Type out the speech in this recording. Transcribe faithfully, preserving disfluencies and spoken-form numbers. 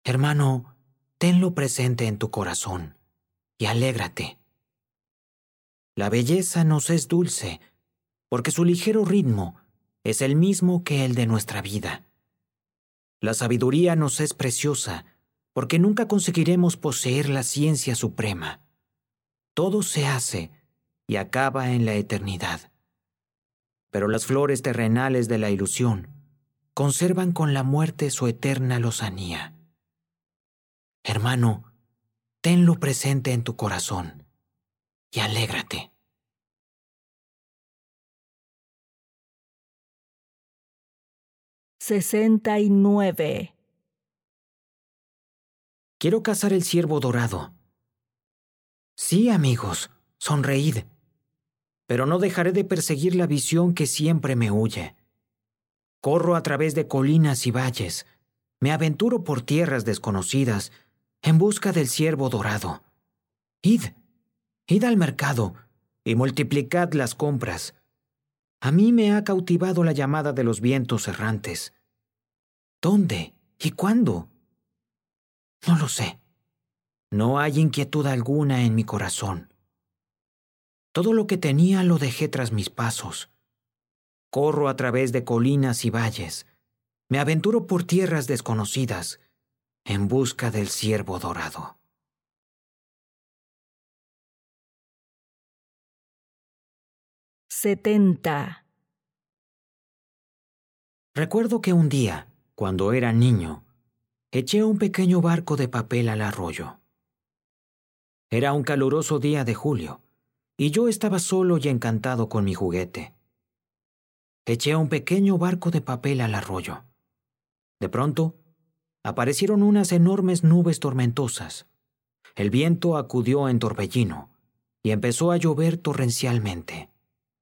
Hermano, tenlo presente en tu corazón y alégrate. La belleza nos es dulce, porque su ligero ritmo es el mismo que el de nuestra vida. La sabiduría nos es preciosa, porque nunca conseguiremos poseer la ciencia suprema. Todo se hace y acaba en la eternidad. Pero las flores terrenales de la ilusión conservan con la muerte su eterna lozanía. Hermano, tenlo presente en tu corazón y alégrate. sesenta y nueve. Quiero cazar el ciervo dorado. Sí, amigos, sonreíd. Pero no dejaré de perseguir la visión que siempre me huye. Corro a través de colinas y valles. Me aventuro por tierras desconocidas en busca del ciervo dorado. Id, id al mercado y multiplicad las compras. A mí me ha cautivado la llamada de los vientos errantes. ¿Dónde y cuándo? No lo sé. No hay inquietud alguna en mi corazón. Todo lo que tenía lo dejé tras mis pasos. Corro a través de colinas y valles. Me aventuro por tierras desconocidas en busca del ciervo dorado. setenta. Recuerdo que un día, cuando era niño, eché un pequeño barco de papel al arroyo. Era un caluroso día de julio, y yo estaba solo y encantado con mi juguete. Eché un pequeño barco de papel al arroyo. De pronto, aparecieron unas enormes nubes tormentosas. El viento acudió en torbellino, y empezó a llover torrencialmente.